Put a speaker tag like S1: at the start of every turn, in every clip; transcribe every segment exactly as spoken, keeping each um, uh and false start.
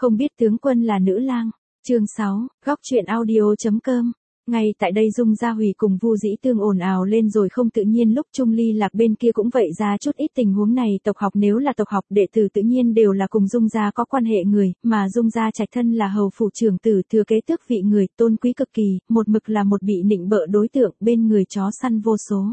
S1: Không biết tướng quân là nữ lang. Chương sáu, góc truyện audio.com. Ngay tại đây Dung Gia Hủy cùng Vu Dĩ Tương ồn ào lên rồi không tự nhiên lúc Trung Ly Lạc bên kia cũng vậy ra chút ít tình huống này. Tộc học nếu là tộc học đệ tử tự nhiên đều là cùng Dung Gia có quan hệ người, mà Dung Gia Trạch thân là hầu phủ trưởng tử thừa kế tước vị người, tôn quý cực kỳ, một mực là một bị nịnh bợ đối tượng, bên người chó săn vô số.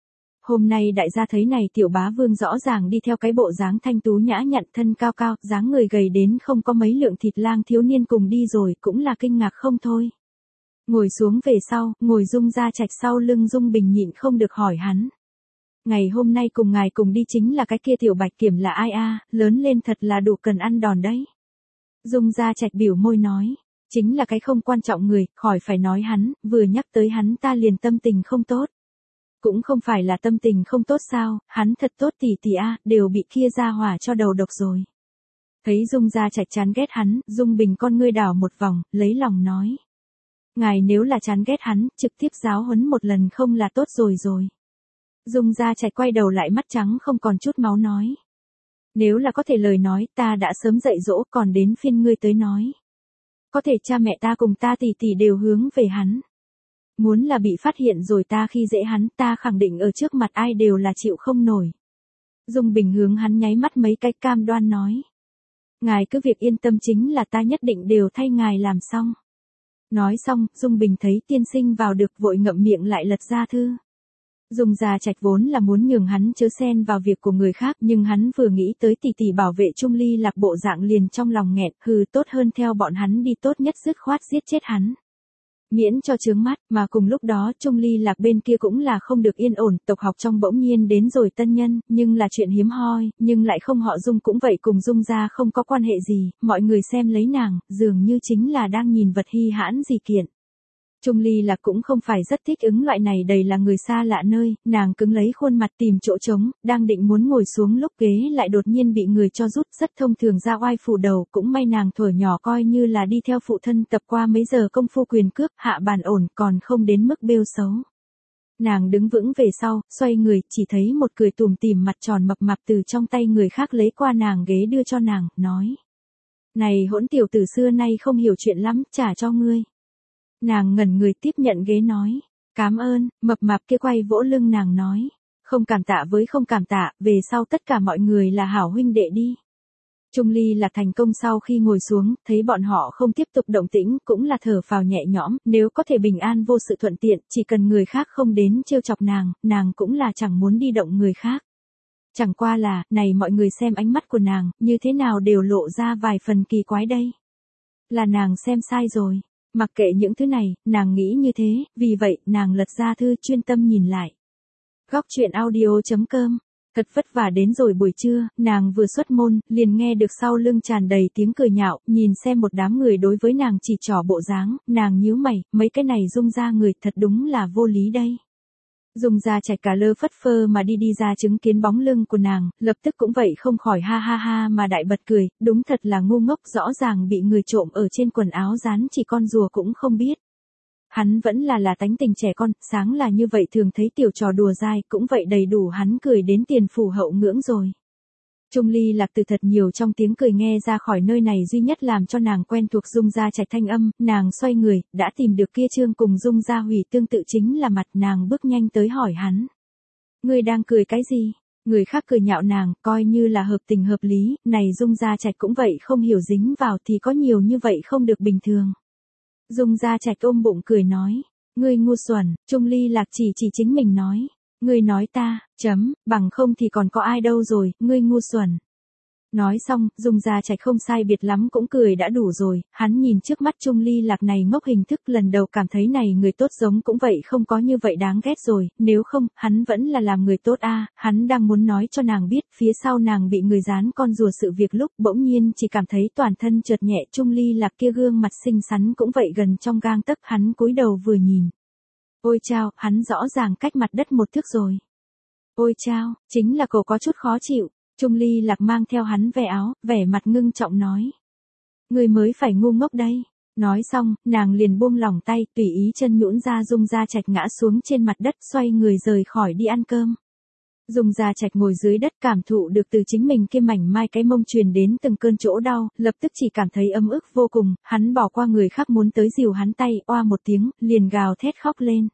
S1: Hôm nay đại gia thấy này tiểu bá vương rõ ràng đi theo cái bộ dáng thanh tú nhã nhặn, thân cao cao, dáng người gầy đến không có mấy lượng thịt lang thiếu niên cùng đi rồi, cũng là kinh ngạc không thôi. Ngồi xuống về sau, ngồi Dung Gia Trạch sau lưng Dung Bình nhịn không được hỏi hắn. Ngày hôm nay cùng ngài cùng đi chính là cái kia tiểu bạch kiểm là ai a, lớn lên thật là đủ cần ăn đòn đấy. Dung Gia Trạch biểu môi nói, chính là cái không quan trọng người, khỏi phải nói hắn, vừa nhắc tới hắn ta liền tâm tình không tốt. Cũng không phải là tâm tình không tốt sao, hắn thật tốt tỷ tỷ a, đều bị kia ra hỏa cho đầu độc rồi. Thấy Dung Gia Trạch chán ghét hắn, Dung Bình con ngươi đảo một vòng, lấy lòng nói. Ngài nếu là chán ghét hắn, trực tiếp giáo huấn một lần không là tốt rồi rồi. Dung Gia Trạch quay đầu lại mắt trắng không còn chút máu nói. Nếu là có thể lời nói, ta đã sớm dạy dỗ, còn đến phiên ngươi tới nói. Có thể cha mẹ ta cùng ta tỷ tỷ đều hướng về hắn. Muốn là bị phát hiện rồi ta khi dễ hắn, ta khẳng định ở trước mặt ai đều là chịu không nổi. Dung Bình hướng hắn nháy mắt mấy cái cam đoan nói. Ngài cứ việc yên tâm, chính là ta nhất định đều thay ngài làm xong. Nói xong, Dung Bình thấy tiên sinh vào được vội ngậm miệng lại lật ra thư. Dung Gia Trạch vốn là muốn nhường hắn chớ xen vào việc của người khác, nhưng hắn vừa nghĩ tới tỷ tỷ bảo vệ Trung Ly Lạc bộ dạng liền trong lòng nghẹn, hừ, tốt hơn theo bọn hắn đi, tốt nhất dứt khoát giết chết hắn. Miễn cho chướng mắt, mà cùng lúc đó Trung Ly Lạc bên kia cũng là không được yên ổn, tộc học trong bỗng nhiên đến rồi tân nhân, nhưng là chuyện hiếm hoi, nhưng lại không họ Dung cũng vậy, cùng Dung gia không có quan hệ gì, mọi người xem lấy nàng, dường như chính là đang nhìn vật hi hãn gì kiện. Trung Ly Lạc cũng không phải rất thích ứng loại này đầy là người xa lạ nơi, nàng cứng lấy khuôn mặt tìm chỗ trống, đang định muốn ngồi xuống lúc ghế lại đột nhiên bị người cho rút, rất thông thường ra oai phủ đầu, cũng may nàng thuở nhỏ coi như là đi theo phụ thân tập qua mấy giờ công phu quyền cước, hạ bàn ổn, còn không đến mức bêu xấu. Nàng đứng vững về sau, xoay người, chỉ thấy một cười tủm tỉm mặt tròn mập mạp từ trong tay người khác lấy qua nàng ghế đưa cho nàng, nói. Này hỗn tiểu tử xưa nay không hiểu chuyện lắm, trả cho ngươi. Nàng ngẩn người tiếp nhận ghế nói, cám ơn, mập mạp kia quay vỗ lưng nàng nói, không cảm tạ với không cảm tạ, về sau tất cả mọi người là hảo huynh đệ đi. Trung Ly Lạc thành công sau khi ngồi xuống, thấy bọn họ không tiếp tục động tĩnh, cũng là thở phào nhẹ nhõm, nếu có thể bình an vô sự thuận tiện, chỉ cần người khác không đến trêu chọc nàng, nàng cũng là chẳng muốn đi động người khác. Chẳng qua là, này mọi người xem ánh mắt của nàng, như thế nào đều lộ ra vài phần kỳ quái đây. Là nàng xem sai rồi. Mặc kệ những thứ này, nàng nghĩ như thế, vì vậy, nàng lật ra thư chuyên tâm nhìn lại. Góc truyện audio.com. Thật vất vả đến rồi buổi trưa, nàng vừa xuất môn, liền nghe được sau lưng tràn đầy tiếng cười nhạo, nhìn xem một đám người đối với nàng chỉ trỏ bộ dáng, nàng nhíu mày, mấy cái này Dung ra người thật đúng là vô lý đây. Dung Gia Trạch cả lơ phất phơ mà đi đi ra chứng kiến bóng lưng của nàng, lập tức cũng vậy không khỏi ha ha ha mà đại bật cười, đúng thật là ngu ngốc, rõ ràng bị người trộm ở trên quần áo dán chỉ con rùa cũng không biết. Hắn vẫn là là tánh tình trẻ con, sáng là như vậy thường thấy tiểu trò đùa dai, cũng vậy đầy đủ hắn cười đến tiền phủ hậu ngưỡng rồi. Trung Ly Lạc từ thật nhiều trong tiếng cười nghe ra khỏi nơi này duy nhất làm cho nàng quen thuộc Dung Gia Trạch thanh âm, nàng xoay người, đã tìm được kia trương cùng Dung Gia Hủy tương tự chính là mặt, nàng bước nhanh tới hỏi hắn. Ngươi đang cười cái gì? Người khác cười nhạo nàng, coi như là hợp tình hợp lý, này Dung Gia Trạch cũng vậy không hiểu dính vào thì có nhiều như vậy không được bình thường. Dung Gia Trạch ôm bụng cười nói, ngươi ngu xuẩn, Trung Ly Lạc chỉ chỉ chính mình nói. Ngươi nói ta, chấm, bằng không thì còn có ai đâu rồi, ngươi ngu xuẩn. Nói xong, Dung Gia Trạch không sai biệt lắm cũng cười đã đủ rồi, hắn nhìn trước mắt Trung Ly Lạc này ngốc hình thức lần đầu cảm thấy này người tốt giống cũng vậy không có như vậy đáng ghét rồi, nếu không, hắn vẫn là làm người tốt a. Hắn đang muốn nói cho nàng biết, phía sau nàng bị người dán con rùa sự việc lúc bỗng nhiên chỉ cảm thấy toàn thân chợt nhẹ, Trung Ly Lạc kia gương mặt xinh xắn cũng vậy gần trong gang tấc, hắn cúi đầu vừa nhìn. Ôi chao, hắn rõ ràng cách mặt đất một thước rồi. Ôi chao, chính là cậu có chút khó chịu. Trung Ly Lạc mang theo hắn về áo, vẻ mặt ngưng trọng nói. Người mới phải ngu ngốc đây. Nói xong, nàng liền buông lỏng tay, tùy ý chân nhũn ra Dung Gia Trạch ngã xuống trên mặt đất, xoay người rời khỏi đi ăn cơm. Dung Gia Trạch ngồi dưới đất cảm thụ được từ chính mình kia mảnh mai cái mông truyền đến từng cơn chỗ đau, lập tức chỉ cảm thấy ấm ức vô cùng, hắn bỏ qua người khác muốn tới dìu hắn tay, oa một tiếng, liền gào thét khóc lên.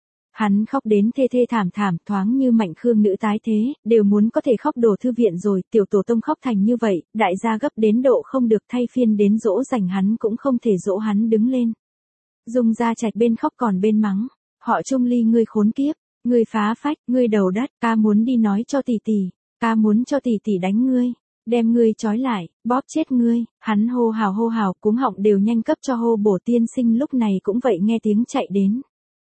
S1: Hắn khóc đến thê thê thảm thảm, thoáng như Mạnh Khương nữ tái thế, đều muốn có thể khóc đổ thư viện rồi, tiểu tổ tông khóc thành như vậy, đại gia gấp đến độ không được thay phiên đến dỗ dành hắn cũng không thể dỗ hắn đứng lên. Dung Gia Trạch bên khóc còn bên mắng, họ Trung Ly ngươi khốn kiếp, ngươi phá phách, ngươi đầu đất, ca muốn đi nói cho tỷ tỷ, ca muốn cho tỷ tỷ đánh ngươi, đem ngươi trói lại, bóp chết ngươi, hắn hô hào hô hào, cuống họng đều nhanh cấp cho hô bổ tiên sinh lúc này cũng vậy nghe tiếng chạy đến.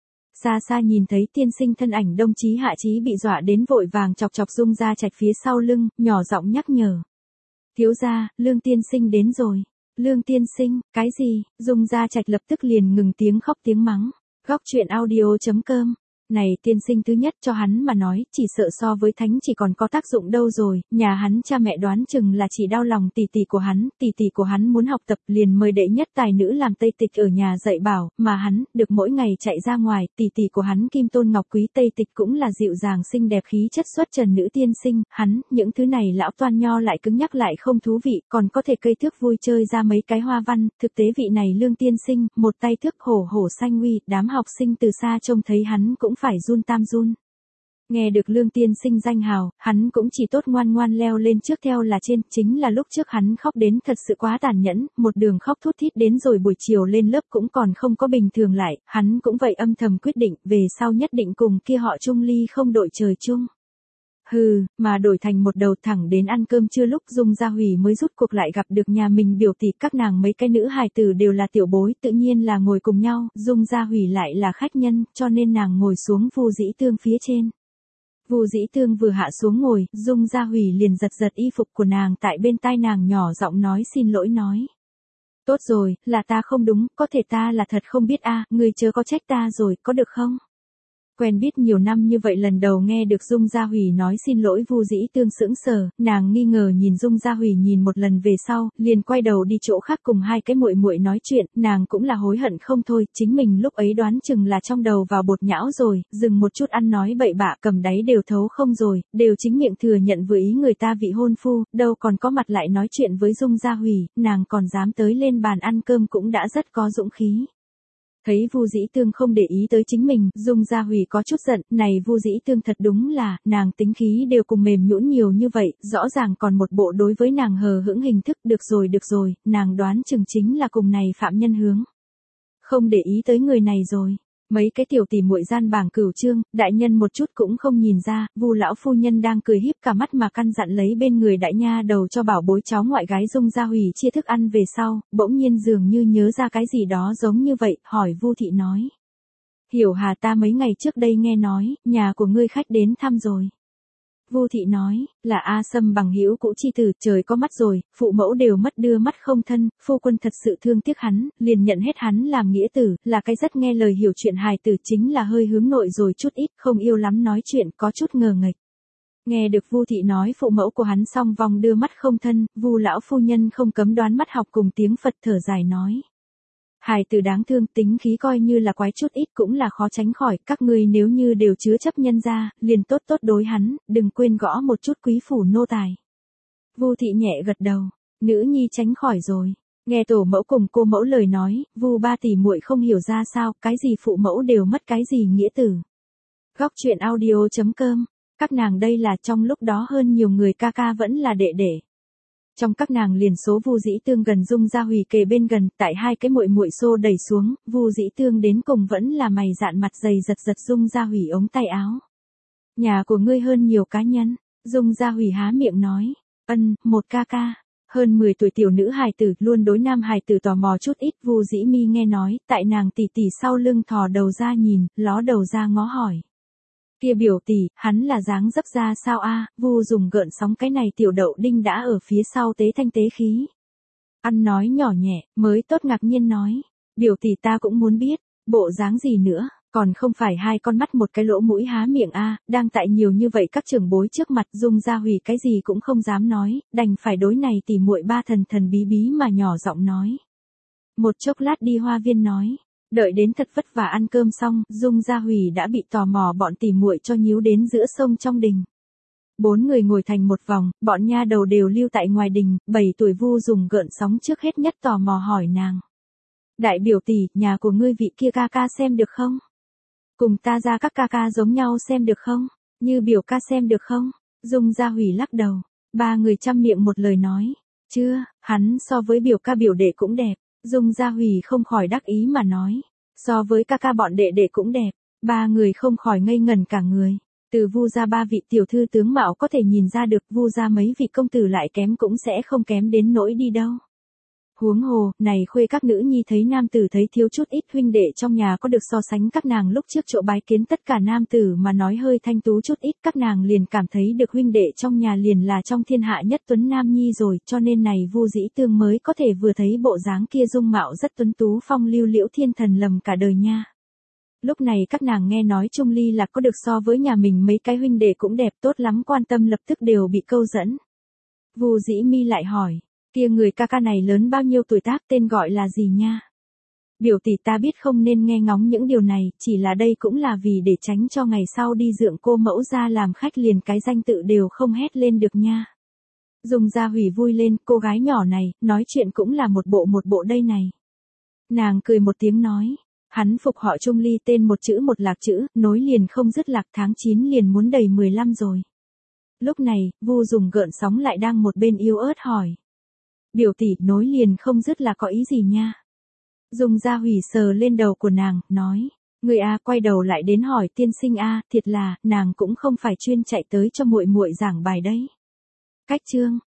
S1: Xa xa nhìn thấy tiên sinh thân ảnh Đông Chí Hạ Chí bị dọa đến vội vàng chọc chọc Dung Gia Trạch phía sau lưng, nhỏ giọng nhắc nhở. Thiếu gia, Lương tiên sinh đến rồi. Lương tiên sinh, cái gì? Dung Gia Trạch lập tức liền ngừng tiếng khóc tiếng mắng. Góc truyện audio chấm com. Này tiên sinh thứ nhất cho hắn mà nói, chỉ sợ so với thánh chỉ còn có tác dụng đâu rồi, nhà hắn cha mẹ đoán chừng là chỉ đau lòng tỷ tỷ của hắn, tỷ tỷ của hắn muốn học tập liền mời đệ nhất tài nữ làm Tây Tịch ở nhà dạy bảo, mà hắn, được mỗi ngày chạy ra ngoài, tỷ tỷ của hắn Kim Tôn Ngọc Quý Tây Tịch cũng là dịu dàng xinh đẹp khí chất xuất trần nữ tiên sinh, hắn, những thứ này lão toan nho lại cứng nhắc lại không thú vị, còn có thể cây thước vui chơi ra mấy cái hoa văn, thực tế vị này Lương tiên sinh, một tay thước hổ hổ xanh uy, đám học sinh từ xa trông thấy hắn cũng phải run tam run. Nghe được Lương tiên sinh danh hào, hắn cũng chỉ tốt ngoan ngoan leo lên trước theo là trên, chính là lúc trước hắn khóc đến thật sự quá tàn nhẫn, một đường khóc thút thít đến rồi buổi chiều lên lớp cũng còn không có bình thường lại, hắn cũng vậy âm thầm quyết định, về sau nhất định cùng kia họ Trung Ly không đội trời chung. Hừ, mà đổi thành một đầu thẳng đến ăn cơm trưa lúc Dung Gia Hủy mới rút cuộc lại gặp được nhà mình biểu tỷ, các nàng mấy cái nữ hài tử đều là tiểu bối, tự nhiên là ngồi cùng nhau, Dung Gia Hủy lại là khách nhân, cho nên nàng ngồi xuống Vu Dĩ Tương phía trên. Vu Dĩ Tương vừa hạ xuống ngồi, Dung Gia Hủy liền giật giật y phục của nàng tại bên tai nàng nhỏ giọng nói xin lỗi nói. Tốt rồi, là ta không đúng, có thể ta là thật không biết a, người chớ có trách ta rồi, có được không? Quen biết nhiều năm như vậy lần đầu nghe được Dung Gia Hủy nói xin lỗi Vu Dĩ Tương sững sờ, nàng nghi ngờ nhìn Dung Gia Hủy nhìn một lần về sau, liền quay đầu đi chỗ khác cùng hai cái muội muội nói chuyện, nàng cũng là hối hận không thôi, chính mình lúc ấy đoán chừng là trong đầu vào bột nhão rồi, dừng một chút ăn nói bậy bạ, cầm đáy đều thấu không rồi, đều chính miệng thừa nhận vừa ý người ta vị hôn phu, đâu còn có mặt lại nói chuyện với Dung Gia Hủy, nàng còn dám tới lên bàn ăn cơm cũng đã rất có dũng khí. Thấy Vu Dĩ Tương không để ý tới chính mình, Dung Gia Hủy có chút giận, này Vu Dĩ Tương thật đúng là, nàng tính khí đều cùng mềm nhũn nhiều như vậy, rõ ràng còn một bộ đối với nàng hờ hững hình thức, được rồi được rồi, nàng đoán chừng chính là cùng này phạm nhân hướng. Không để ý tới người này rồi. Mấy cái tiểu tỷ muội gian bảng cửu trương, đại nhân một chút cũng không nhìn ra, Vu lão phu nhân đang cười híp cả mắt mà căn dặn lấy bên người đại nha đầu cho bảo bối cháu ngoại gái Dung Gia Hủy chia thức ăn về sau, bỗng nhiên dường như nhớ ra cái gì đó giống như vậy, hỏi Vu thị nói. Hiểu Hà, ta mấy ngày trước đây nghe nói, nhà của ngươi khách đến thăm rồi. Vu thị nói, là A Sâm bằng hữu cũ chi tử, trời có mắt rồi, phụ mẫu đều mất đưa mắt không thân, phu quân thật sự thương tiếc hắn, liền nhận hết hắn làm nghĩa tử, là cái rất nghe lời hiểu chuyện hài tử, chính là hơi hướng nội rồi chút ít, không yêu lắm nói chuyện, có chút ngờ nghệch. Nghe được Vu thị nói phụ mẫu của hắn song vong đưa mắt không thân, Vu lão phu nhân không cấm đoán mắt học cùng tiếng Phật thở dài nói. Hài tử đáng thương, tính khí coi như là quái chút ít cũng là khó tránh khỏi, các ngươi nếu như đều chứa chấp nhân ra, liền tốt tốt đối hắn, đừng quên gõ một chút quý phủ nô tài. Vu thị nhẹ gật đầu, nữ nhi tránh khỏi rồi. Nghe tổ mẫu cùng cô mẫu lời nói, Vu ba tỷ muội không hiểu ra sao, cái gì phụ mẫu đều mất cái gì nghĩa tử. Góc truyện audio chấm com, các nàng đây là trong lúc đó hơn nhiều người ca ca vẫn là đệ đệ. Trong các nàng liền số Vu Dĩ Tương gần Dung Gia Hủy kề bên gần, tại hai cái muội muội xô đẩy xuống, Vu Dĩ Tương đến cùng vẫn là mày dạn mặt dày giật giật Dung Gia Hủy ống tay áo. Nhà của ngươi hơn nhiều cá nhân, Dung Gia Hủy há miệng nói, ân, một ca ca. Hơn mười tuổi tiểu nữ hài tử luôn đối nam hài tử tò mò chút ít, Vu Dĩ Mi nghe nói, tại nàng tỷ tỷ sau lưng thò đầu ra nhìn, ló đầu ra ngó hỏi. Kia biểu tỷ, hắn là dáng dấp ra sao a? Vu dùng gợn sóng cái này tiểu đậu đinh đã ở phía sau tế thanh tế khí. Ăn nói nhỏ nhẹ, mới tốt ngạc nhiên nói, biểu tỷ ta cũng muốn biết, bộ dáng gì nữa, còn không phải hai con mắt một cái lỗ mũi há miệng a, đang tại nhiều như vậy các trưởng bối trước mặt Dung Gia Hủy cái gì cũng không dám nói, đành phải đối này tỉ muội ba thần thần bí bí mà nhỏ giọng nói. Một chốc lát đi hoa viên nói. Đợi đến thật vất vả ăn cơm xong, Dung Gia Hủy đã bị tò mò bọn tỉ muội cho nhíu đến giữa sông trong đình. Bốn người ngồi thành một vòng, bọn nha đầu đều lưu tại ngoài đình, bảy tuổi Vu Dùng gợn sóng trước hết nhất tò mò hỏi nàng. Đại biểu tỷ, nhà của ngươi vị kia ca ca xem được không? Cùng ta ra các ca ca giống nhau xem được không? Như biểu ca xem được không? Dung Gia Hủy lắc đầu. Ba người chăm miệng một lời nói. Chưa, hắn so với biểu ca biểu đệ cũng đẹp. Dung Gia Hủy không khỏi đắc ý mà nói. So với ca ca bọn đệ đệ cũng đẹp. Ba người không khỏi ngây ngẩn cả người. Từ Vu gia ba vị tiểu thư tướng mạo có thể nhìn ra được Vu gia mấy vị công tử lại kém cũng sẽ không kém đến nỗi đi đâu. Huống hồ, này khuê các nữ nhi thấy nam tử thấy thiếu chút ít huynh đệ trong nhà có được so sánh các nàng lúc trước chỗ bái kiến tất cả nam tử mà nói hơi thanh tú chút ít các nàng liền cảm thấy được huynh đệ trong nhà liền là trong thiên hạ nhất tuấn nam nhi rồi cho nên này Vu Dĩ Tương mới có thể vừa thấy bộ dáng kia dung mạo rất tuấn tú phong lưu liễu thiên thần lầm cả đời nha. Lúc này các nàng nghe nói Trung Ly Lạc có được so với nhà mình mấy cái huynh đệ cũng đẹp tốt lắm quan tâm lập tức đều bị câu dẫn. Vu Dĩ Mi lại hỏi. Kia người ca ca này lớn bao nhiêu tuổi tác tên gọi là gì nha? Biểu tỷ ta biết không nên nghe ngóng những điều này, chỉ là đây cũng là vì để tránh cho ngày sau đi dượng cô mẫu ra làm khách liền cái danh tự đều không hét lên được nha. Dung Gia Hủy vui lên, cô gái nhỏ này, nói chuyện cũng là một bộ một bộ đây này. Nàng cười một tiếng nói, hắn phục họ Trung Ly tên một chữ một lạc chữ, nối liền không dứt lạc tháng chín liền muốn đầy mười lăm rồi. Lúc này, Vu Dùng gợn sóng lại đang một bên yếu ớt hỏi. Biểu tỷ nối liền không dứt là có ý gì nha? Dung Gia Hủy sờ lên đầu của nàng, nói. Người A quay đầu lại đến hỏi tiên sinh A, thiệt là, nàng cũng không phải chuyên chạy tới cho muội muội giảng bài đấy. Cách chương,